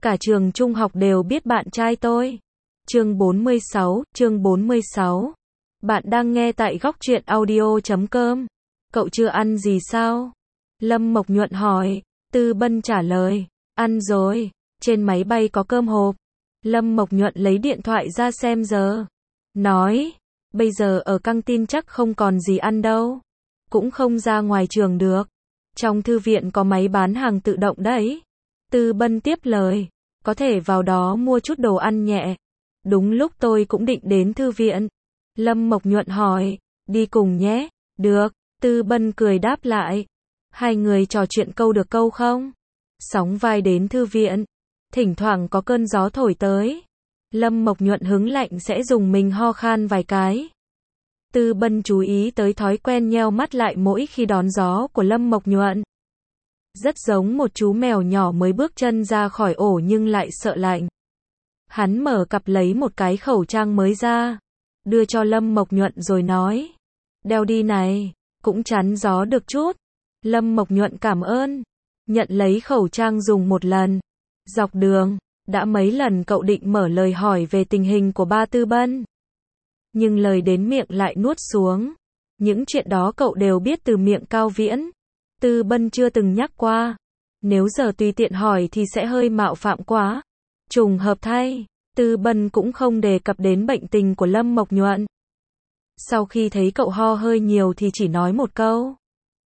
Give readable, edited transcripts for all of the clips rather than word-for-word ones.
Cả trường trung học đều biết bạn trai tôi. Chương 46. Bạn đang nghe tại góc truyện audio.com. Cậu chưa ăn gì sao? Lâm Mộc Nhuận hỏi. Tư Bân trả lời. Ăn rồi. Trên máy bay có cơm hộp. Lâm Mộc Nhuận lấy điện thoại ra xem giờ. Nói. Bây giờ ở căng tin chắc không còn gì ăn đâu. Cũng không ra ngoài trường được. Trong thư viện có máy bán hàng tự động đấy. Tư Bân tiếp lời. Có thể vào đó mua chút đồ ăn nhẹ. Đúng lúc tôi cũng định đến thư viện. Lâm Mộc Nhuận hỏi. Đi cùng nhé. Được. Tư Bân cười đáp lại. Hai người trò chuyện câu được câu không? Sóng vai đến thư viện. Thỉnh thoảng có cơn gió thổi tới. Lâm Mộc Nhuận hứng lạnh sẽ dùng mình ho khan vài cái. Tư Bân chú ý tới thói quen nheo mắt lại mỗi khi đón gió của Lâm Mộc Nhuận. Rất giống một chú mèo nhỏ mới bước chân ra khỏi ổ nhưng lại sợ lạnh. Hắn mở cặp lấy một cái khẩu trang mới ra, đưa cho Lâm Mộc Nhuận rồi nói. Đeo đi này, cũng chắn gió được chút. Lâm Mộc Nhuận cảm ơn. Nhận lấy khẩu trang dùng một lần. Dọc đường, đã mấy lần cậu định mở lời hỏi về tình hình của ba Tư Bân. Nhưng lời đến miệng lại nuốt xuống. Những chuyện đó cậu đều biết từ miệng Cao Viễn. Tư Bân chưa từng nhắc qua. Nếu giờ tùy tiện hỏi thì sẽ hơi mạo phạm quá. Trùng hợp thay, Tư Bân cũng không đề cập đến bệnh tình của Lâm Mộc Nhuận. Sau khi thấy cậu ho hơi nhiều thì chỉ nói một câu.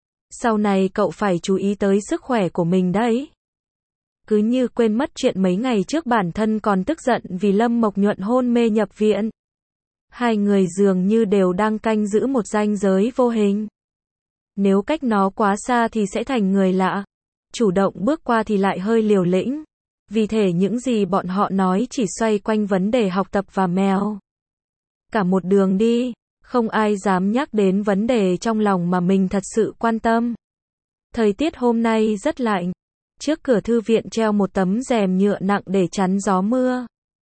Sau này cậu phải chú ý tới sức khỏe của mình đấy. Cứ như quên mất chuyện mấy ngày trước bản thân còn tức giận vì Lâm Mộc Nhuận hôn mê nhập viện. Hai người dường như đều đang canh giữ một ranh giới vô hình. Nếu cách nó quá xa thì sẽ thành người lạ. Chủ động bước qua thì lại hơi liều lĩnh. Vì thế những gì bọn họ nói chỉ xoay quanh vấn đề học tập và mèo. Cả một đường đi, không ai dám nhắc đến vấn đề trong lòng mà mình thật sự quan tâm. Thời tiết hôm nay rất lạnh. Trước cửa thư viện treo một tấm rèm nhựa nặng để chắn gió mưa.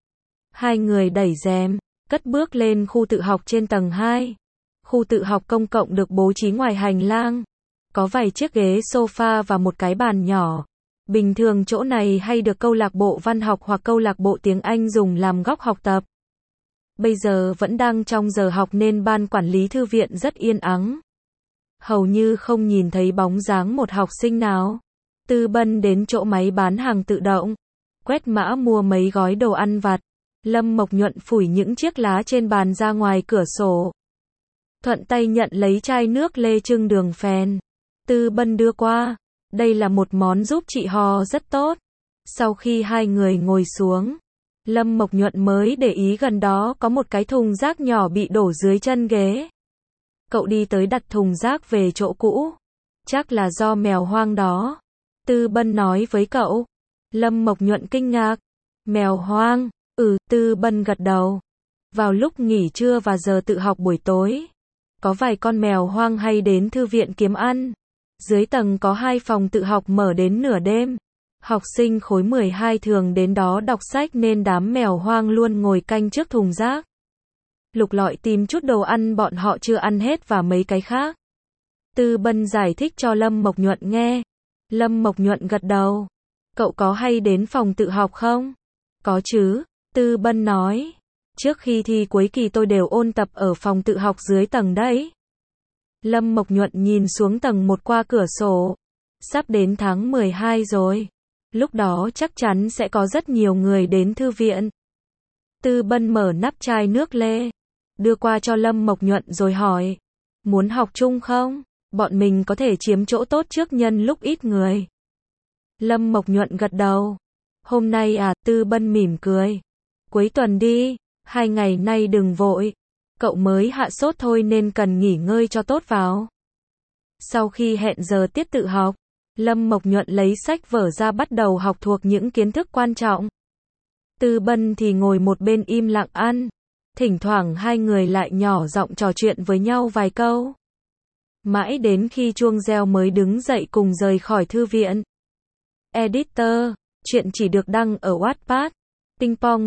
Hai người đẩy rèm, cất bước lên khu tự học trên tầng 2. Khu tự học công cộng được bố trí ngoài hành lang. Có vài chiếc ghế sofa và một cái bàn nhỏ. Bình thường chỗ này hay được câu lạc bộ văn học hoặc câu lạc bộ tiếng Anh dùng làm góc học tập. Bây giờ vẫn đang trong giờ học nên ban quản lý thư viện rất yên ắng. Hầu như không nhìn thấy bóng dáng một học sinh nào. Tư Bân đến chỗ máy bán hàng tự động. Quét mã mua mấy gói đồ ăn vặt. Lâm Mộc Nhuận phủi những chiếc lá trên bàn ra ngoài cửa sổ. Thuận tay nhận lấy chai nước lê trưng đường phèn. Tư Bân đưa qua. Đây là một món giúp chị ho rất tốt. Sau khi hai người ngồi xuống, Lâm Mộc Nhuận mới để ý gần đó có một cái thùng rác nhỏ bị đổ dưới chân ghế. Cậu đi tới đặt thùng rác về chỗ cũ. Chắc là do mèo hoang đó. Tư Bân nói với cậu. Lâm Mộc Nhuận kinh ngạc. Mèo hoang? Tư Bân gật đầu. Vào lúc nghỉ trưa và giờ tự học buổi tối, có vài con mèo hoang hay đến thư viện kiếm ăn. Dưới tầng có 2 phòng tự học mở đến nửa đêm. Học sinh khối 12 thường đến đó đọc sách nên đám mèo hoang luôn ngồi canh trước thùng rác. Lục lọi tìm chút đồ ăn bọn họ chưa ăn hết và mấy cái khác. Tư Bân giải thích cho Lâm Mộc Nhuận nghe. Lâm Mộc Nhuận gật đầu. Cậu có hay đến phòng tự học không? Có chứ, Tư Bân nói. Trước khi thi cuối kỳ tôi đều ôn tập ở phòng tự học dưới tầng đấy. Lâm Mộc Nhuận nhìn xuống tầng 1 qua cửa sổ. Sắp đến tháng 12 rồi. Lúc đó chắc chắn sẽ có rất nhiều người đến thư viện. Tư Bân mở nắp chai nước lê, đưa qua cho Lâm Mộc Nhuận rồi hỏi. Muốn học chung không? Bọn mình có thể chiếm chỗ tốt trước nhân lúc ít người. Lâm Mộc Nhuận gật đầu. Hôm nay à? Tư Bân mỉm cười. Cuối tuần đi, 2 ngày nay đừng vội. Cậu mới hạ sốt thôi nên cần nghỉ ngơi cho tốt vào. Sau khi hẹn giờ tiết tự học, Lâm Mộc Nhuận lấy sách vở ra bắt đầu học thuộc những kiến thức quan trọng. Tư Bân thì ngồi một bên im lặng ăn. Thỉnh thoảng hai người lại nhỏ giọng trò chuyện với nhau vài câu. Mãi đến khi chuông reo mới đứng dậy cùng rời khỏi thư viện. Editor, chuyện chỉ được đăng ở Wattpad, Ping Pong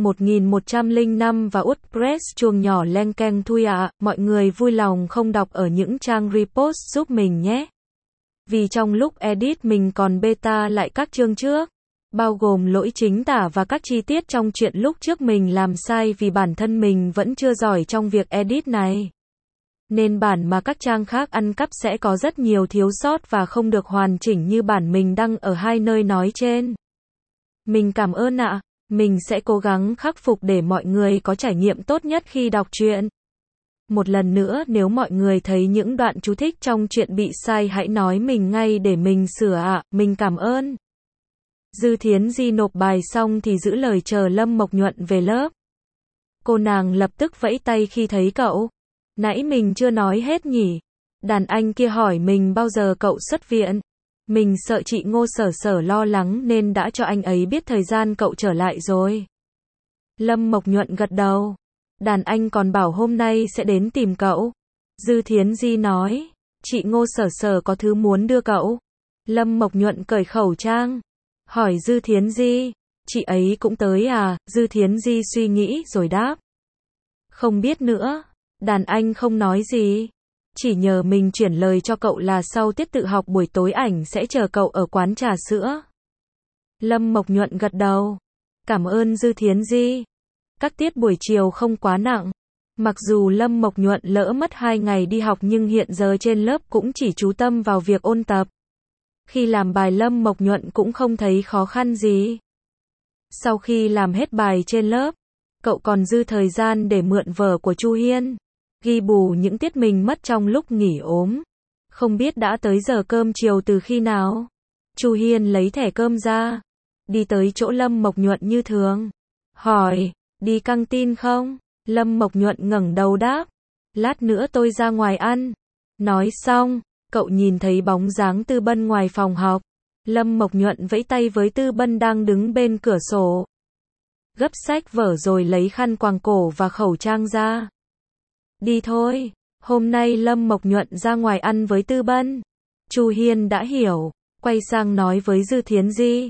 1105 và WordPress chuông nhỏ leng keng thui ạ. Mọi người vui lòng không đọc ở những trang repost giúp mình nhé. Vì trong lúc edit mình còn beta lại các chương trước. bao gồm lỗi chính tả và các chi tiết trong chuyện lúc trước mình làm sai vì bản thân mình vẫn chưa giỏi trong việc edit này. Nên bản mà các trang khác ăn cắp sẽ có rất nhiều thiếu sót và không được hoàn chỉnh như bản mình đăng ở hai nơi nói trên. Mình cảm ơn ạ. Mình sẽ cố gắng khắc phục để mọi người có trải nghiệm tốt nhất khi đọc truyện. Một lần nữa, nếu mọi người thấy những đoạn chú thích trong truyện bị sai hãy nói mình ngay để mình sửa ạ. Mình cảm ơn. Dư Thiến Di nộp bài xong thì giữ lời chờ Lâm Mộc Nhuận về lớp. Cô nàng lập tức vẫy tay khi thấy cậu. Nãy mình chưa nói hết nhỉ? Đàn anh kia hỏi mình bao giờ cậu xuất viện. Mình sợ chị Ngô Sở Sở lo lắng nên đã cho anh ấy biết thời gian cậu trở lại rồi. Lâm Mộc Nhuận gật đầu. Đàn anh còn bảo hôm nay sẽ đến tìm cậu. Dư Thiến Di nói. Chị Ngô Sở Sở có thứ muốn đưa cậu. Lâm Mộc Nhuận cởi khẩu trang. Hỏi Dư Thiến Di. Chị ấy cũng tới à? Dư Thiến Di suy nghĩ rồi đáp. Không biết nữa. Đàn anh không nói gì. Chỉ nhờ mình chuyển lời cho cậu là sau tiết tự học buổi tối ảnh sẽ chờ cậu ở quán trà sữa. Lâm Mộc Nhuận gật đầu. Cảm ơn Dư Thiến Di. Các tiết buổi chiều không quá nặng. Mặc dù Lâm Mộc Nhuận lỡ mất 2 ngày đi học nhưng hiện giờ trên lớp cũng chỉ chú tâm vào việc ôn tập. Khi làm bài Lâm Mộc Nhuận cũng không thấy khó khăn gì. Sau khi làm hết bài trên lớp, cậu còn dư thời gian để mượn vở của Chu Hiên, ghi bù những tiết mình mất trong lúc nghỉ ốm. Không biết đã tới giờ cơm chiều từ khi nào. Chu Hiên lấy thẻ cơm ra, đi tới chỗ Lâm Mộc Nhuận như thường. Hỏi, đi căng tin không? Lâm Mộc Nhuận ngẩng đầu đáp. Lát nữa tôi ra ngoài ăn. Nói xong, cậu nhìn thấy bóng dáng Tư Bân ngoài phòng học. Lâm Mộc Nhuận vẫy tay với Tư Bân đang đứng bên cửa sổ. Gấp sách vở rồi lấy khăn quàng cổ và khẩu trang ra. Đi thôi, hôm nay Lâm Mộc Nhuận ra ngoài ăn với Tư Bân. Chu Hiên đã hiểu, quay sang nói với Dư Thiến Di.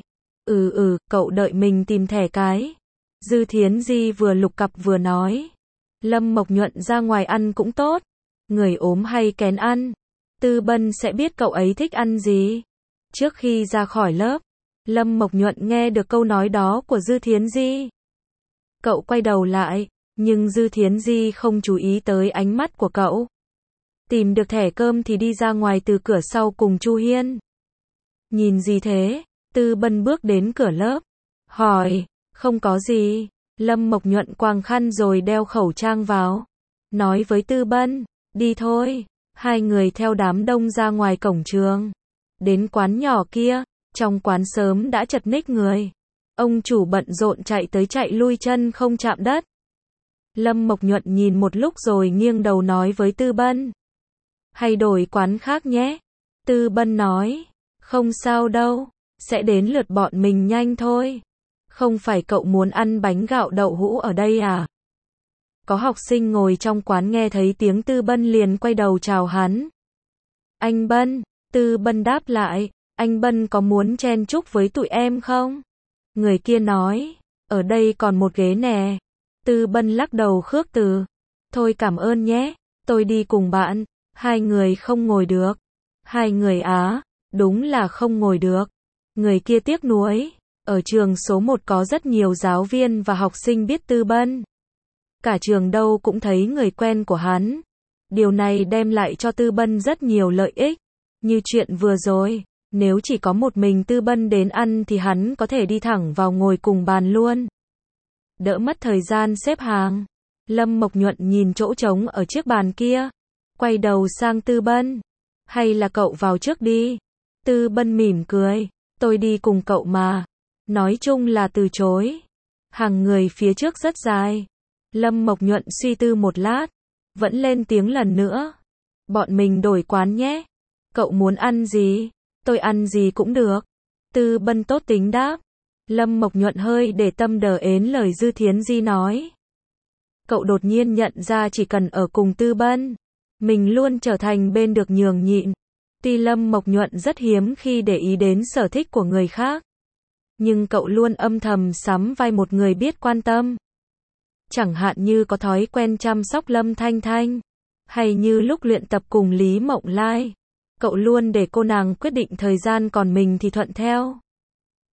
Cậu đợi mình tìm thẻ cái. Dư Thiến Di vừa lục cặp vừa nói. Lâm Mộc Nhuận ra ngoài ăn cũng tốt. Người ốm hay kén ăn. Tư Bân sẽ biết cậu ấy thích ăn gì. Trước khi ra khỏi lớp, Lâm Mộc Nhuận nghe được câu nói đó của Dư Thiến Di. Cậu quay đầu lại, nhưng Dư Thiến Di không chú ý tới ánh mắt của cậu. Tìm được thẻ cơm thì đi ra ngoài từ cửa sau cùng Chu Hiên. Nhìn gì thế? Tư Bân bước đến cửa lớp. Hỏi, không có gì. Lâm Mộc Nhuận quàng khăn rồi đeo khẩu trang vào. Nói với Tư Bân, đi thôi. Hai người theo đám đông ra ngoài cổng trường. Đến quán nhỏ kia, trong quán sớm đã chật ních người. Ông chủ bận rộn chạy tới chạy lui chân không chạm đất. Lâm Mộc Nhuận nhìn một lúc rồi nghiêng đầu nói với Tư Bân. Hay đổi quán khác nhé. Tư Bân nói. Không sao đâu. Sẽ đến lượt bọn mình nhanh thôi. Không phải cậu muốn ăn bánh gạo đậu hũ ở đây à? Có học sinh ngồi trong quán nghe thấy tiếng Tư Bân liền quay đầu chào hắn. Anh Bân. Tư Bân đáp lại. Anh Bân có muốn chen chúc với tụi em không? Người kia nói. Ở đây còn một ghế nè. Tư Bân lắc đầu khước từ. Thôi cảm ơn nhé. Tôi đi cùng bạn. Hai người không ngồi được. Hai người á. Đúng là không ngồi được. Người kia tiếc nuối. Ở trường số 1 có rất nhiều giáo viên và học sinh biết Tư Bân. Cả trường đâu cũng thấy người quen của hắn. Điều này đem lại cho Tư Bân rất nhiều lợi ích. Như chuyện vừa rồi, nếu chỉ có một mình Tư Bân đến ăn thì hắn có thể đi thẳng vào ngồi cùng bàn luôn. Đỡ mất thời gian xếp hàng. Lâm Mộc Nhuận nhìn chỗ trống ở chiếc bàn kia. Quay đầu sang Tư Bân. Hay là cậu vào trước đi. Tư Bân mỉm cười. Tôi đi cùng cậu mà. Nói chung là từ chối. Hàng người phía trước rất dài. Lâm Mộc Nhuận suy tư một lát. Vẫn lên tiếng lần nữa. Bọn mình đổi quán nhé. Cậu muốn ăn gì? Tôi ăn gì cũng được. Tư Bân tốt tính đáp. Lâm Mộc Nhuận hơi để tâm đờ ến lời Dư Thiến Di nói. Cậu đột nhiên nhận ra chỉ cần ở cùng Tư Bân, mình luôn trở thành bên được nhường nhịn. Tuy Lâm Mộc Nhuận rất hiếm khi để ý đến sở thích của người khác, nhưng cậu luôn âm thầm sắm vai một người biết quan tâm. Chẳng hạn như có thói quen chăm sóc Lâm Thanh Thanh, hay như lúc luyện tập cùng Lý Mộng Lai, cậu luôn để cô nàng quyết định thời gian còn mình thì thuận theo.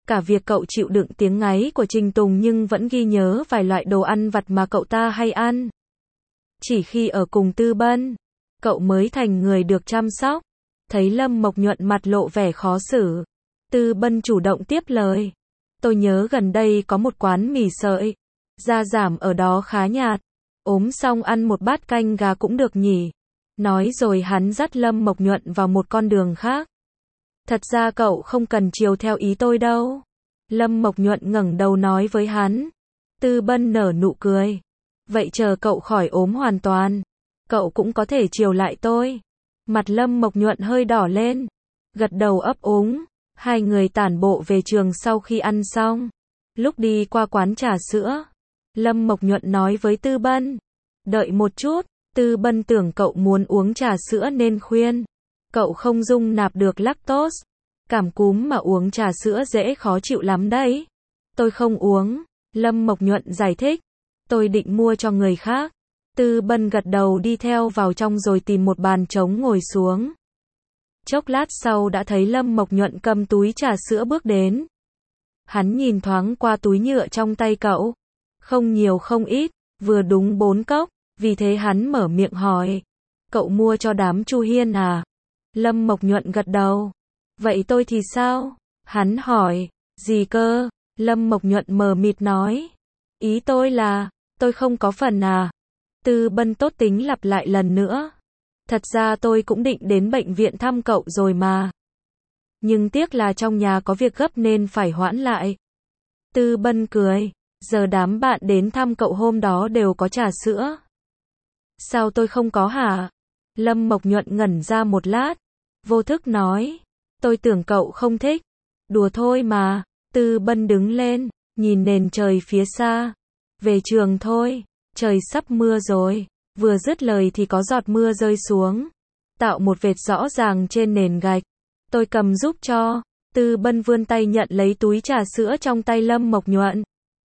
Cả việc cậu chịu đựng tiếng ngáy của Trình Tùng nhưng vẫn ghi nhớ vài loại đồ ăn vặt mà cậu ta hay ăn. Chỉ khi ở cùng Tư Bân, cậu mới thành người được chăm sóc. Thấy Lâm Mộc Nhuận mặt lộ vẻ khó xử, Tư Bân chủ động tiếp lời. Tôi nhớ gần đây có một quán mì sợi, gia giảm ở đó khá nhạt. Ốm xong ăn một bát canh gà cũng được nhỉ. Nói rồi hắn dắt Lâm Mộc Nhuận vào một con đường khác. Thật ra cậu không cần chiều theo ý tôi đâu. Lâm Mộc Nhuận ngẩng đầu nói với hắn. Tư Bân nở nụ cười. Vậy chờ cậu khỏi ốm hoàn toàn, cậu cũng có thể chiều lại tôi. Mặt Lâm Mộc Nhuận hơi đỏ lên, gật đầu ấp úng. Hai người tản bộ về trường sau khi ăn xong. Lúc đi qua quán trà sữa, Lâm Mộc Nhuận nói với Tư Bân. Đợi một chút. Tư Bân tưởng cậu muốn uống trà sữa nên khuyên. Cậu không dung nạp được lactose. Cảm cúm mà uống trà sữa dễ khó chịu lắm đấy. Tôi không uống. Lâm Mộc Nhuận giải thích. Tôi định mua cho người khác. Tư Bân gật đầu đi theo vào trong rồi tìm một bàn trống ngồi xuống. Chốc lát sau đã thấy Lâm Mộc Nhuận cầm túi trà sữa bước đến. Hắn nhìn thoáng qua túi nhựa trong tay cậu. Không nhiều không ít, vừa đúng 4 cốc. Vì thế hắn mở miệng hỏi. Cậu mua cho đám Chu Hiên à? Lâm Mộc Nhuận gật đầu. Vậy tôi thì sao? Hắn hỏi. Gì cơ? Lâm Mộc Nhuận mờ mịt nói. Ý tôi là, tôi không có phần à? Tư Bân tốt tính lặp lại lần nữa. Thật ra tôi cũng định đến bệnh viện thăm cậu rồi mà. Nhưng tiếc là trong nhà có việc gấp nên phải hoãn lại. Tư Bân cười. Giờ đám bạn đến thăm cậu hôm đó đều có trà sữa. Sao tôi không có hả? Lâm Mộc Nhuận ngẩn ra một lát. Vô thức nói. Tôi tưởng cậu không thích. Đùa thôi mà. Tư Bân đứng lên, nhìn nền trời phía xa. Về trường thôi. Trời sắp mưa rồi. Vừa dứt lời thì có giọt mưa rơi xuống, tạo một vệt rõ ràng trên nền gạch. Tôi cầm giúp cho. Tư Bân vươn tay nhận lấy túi trà sữa trong tay Lâm Mộc Nhuận.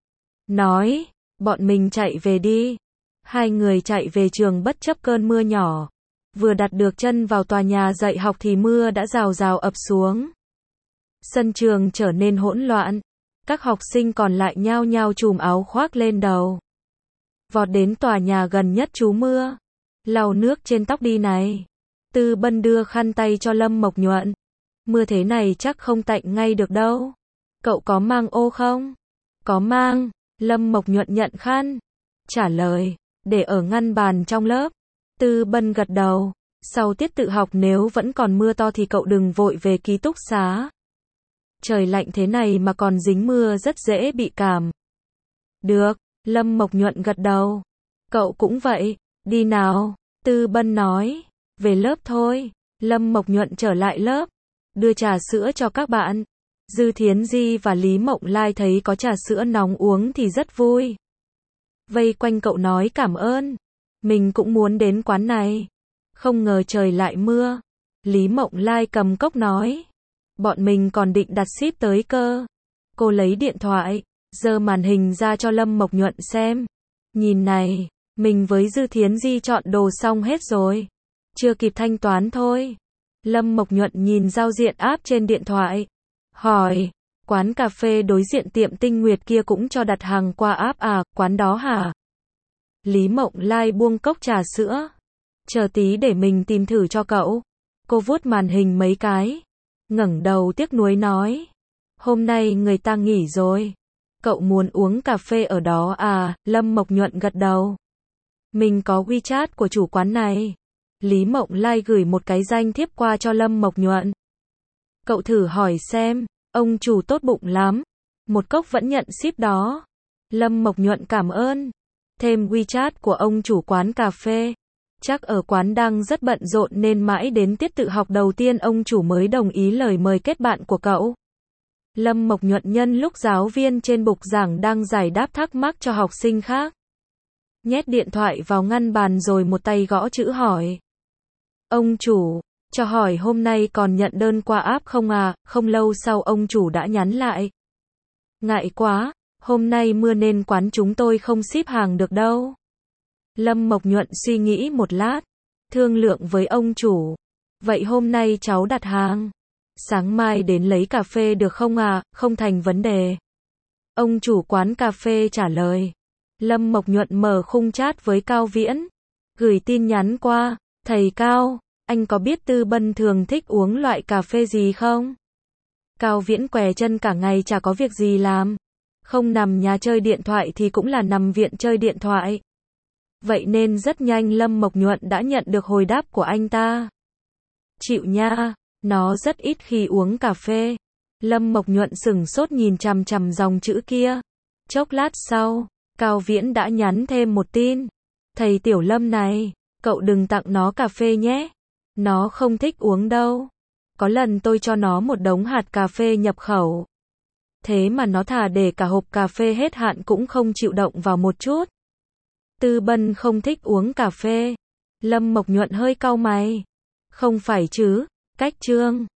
Nói. Bọn mình chạy về đi. Hai người chạy về trường bất chấp cơn mưa nhỏ. Vừa đặt được chân vào tòa nhà dạy học thì mưa đã rào rào ập xuống. Sân trường trở nên hỗn loạn. Các học sinh còn lại nhao nhao chùm áo khoác lên đầu. Vọt đến tòa nhà gần nhất trú mưa. Lau nước trên tóc đi này. Tư Bân đưa khăn tay cho Lâm Mộc Nhuận. Mưa thế này chắc không tạnh ngay được đâu. Cậu có mang ô không? Có mang. Lâm Mộc Nhuận nhận khăn. Trả lời. Để ở ngăn bàn trong lớp. Tư Bân gật đầu. Sau tiết tự học nếu vẫn còn mưa to thì cậu đừng vội về ký túc xá. Trời lạnh thế này mà còn dính mưa rất dễ bị cảm. Được. Lâm Mộc Nhuận gật đầu. Cậu cũng vậy. Đi nào. Tư Bân nói. Về lớp thôi. Lâm Mộc Nhuận trở lại lớp. Đưa trà sữa cho các bạn. Dư Thiến Di và Lý Mộng Lai thấy có trà sữa nóng uống thì rất vui. Vây quanh cậu nói cảm ơn. Mình cũng muốn đến quán này. Không ngờ trời lại mưa. Lý Mộng Lai cầm cốc nói. Bọn mình còn định đặt ship tới cơ. Cô lấy điện thoại, giơ màn hình ra cho Lâm Mộc Nhuận xem. Nhìn này, mình với Dư Thiến Di chọn đồ xong hết rồi. Chưa kịp thanh toán thôi. Lâm Mộc Nhuận nhìn giao diện app trên điện thoại. Hỏi, quán cà phê đối diện tiệm Tinh Nguyệt kia cũng cho đặt hàng qua app à, quán đó hả? Lý Mộng Lai buông cốc trà sữa. Chờ tí để mình tìm thử cho cậu. Cô vuốt màn hình mấy cái. Ngẩng đầu tiếc nuối nói. Hôm nay người ta nghỉ rồi. Cậu muốn uống cà phê ở đó à? Lâm Mộc Nhuận gật đầu. Mình có WeChat của chủ quán này. Lý Mộng Lai gửi một cái danh thiếp qua cho Lâm Mộc Nhuận. Cậu thử hỏi xem, ông chủ tốt bụng lắm. Một cốc vẫn nhận ship đó. Lâm Mộc Nhuận cảm ơn. Thêm WeChat của ông chủ quán cà phê. Chắc ở quán đang rất bận rộn nên mãi đến tiết tự học đầu tiên ông chủ mới đồng ý lời mời kết bạn của cậu. Lâm Mộc Nhuận nhân lúc giáo viên trên bục giảng đang giải đáp thắc mắc cho học sinh khác. Nhét điện thoại vào ngăn bàn rồi một tay gõ chữ hỏi. Ông chủ, cho hỏi hôm nay còn nhận đơn qua app không à? Không lâu sau ông chủ đã nhắn lại. Ngại quá, hôm nay mưa nên quán chúng tôi không ship hàng được đâu. Lâm Mộc Nhuận suy nghĩ một lát, thương lượng với ông chủ. Vậy hôm nay cháu đặt hàng. Sáng mai đến lấy cà phê được không ạ? Không thành vấn đề. Ông chủ quán cà phê trả lời. Lâm Mộc Nhuận mở khung chat với Cao Viễn. Gửi tin nhắn qua. Thầy Cao, anh có biết Tư Bân thường thích uống loại cà phê gì không? Cao Viễn què chân cả ngày chả có việc gì làm. Không nằm nhà chơi điện thoại thì cũng là nằm viện chơi điện thoại. Vậy nên rất nhanh Lâm Mộc Nhuận đã nhận được hồi đáp của anh ta. Chịu nha, nó rất ít khi uống cà phê. Lâm Mộc Nhuận sửng sốt nhìn chằm chằm dòng chữ kia. Chốc lát sau, Cao Viễn đã nhắn thêm một tin. Thầy Tiểu Lâm này, cậu đừng tặng nó cà phê nhé. Nó không thích uống đâu. Có lần tôi cho nó một đống hạt cà phê nhập khẩu. Thế mà nó thà để cả hộp cà phê hết hạn cũng không chịu động vào một chút. Tư Bân không thích uống cà phê. Lâm Mộc Nhuận hơi cau mày. Không phải chứ, cách Trương.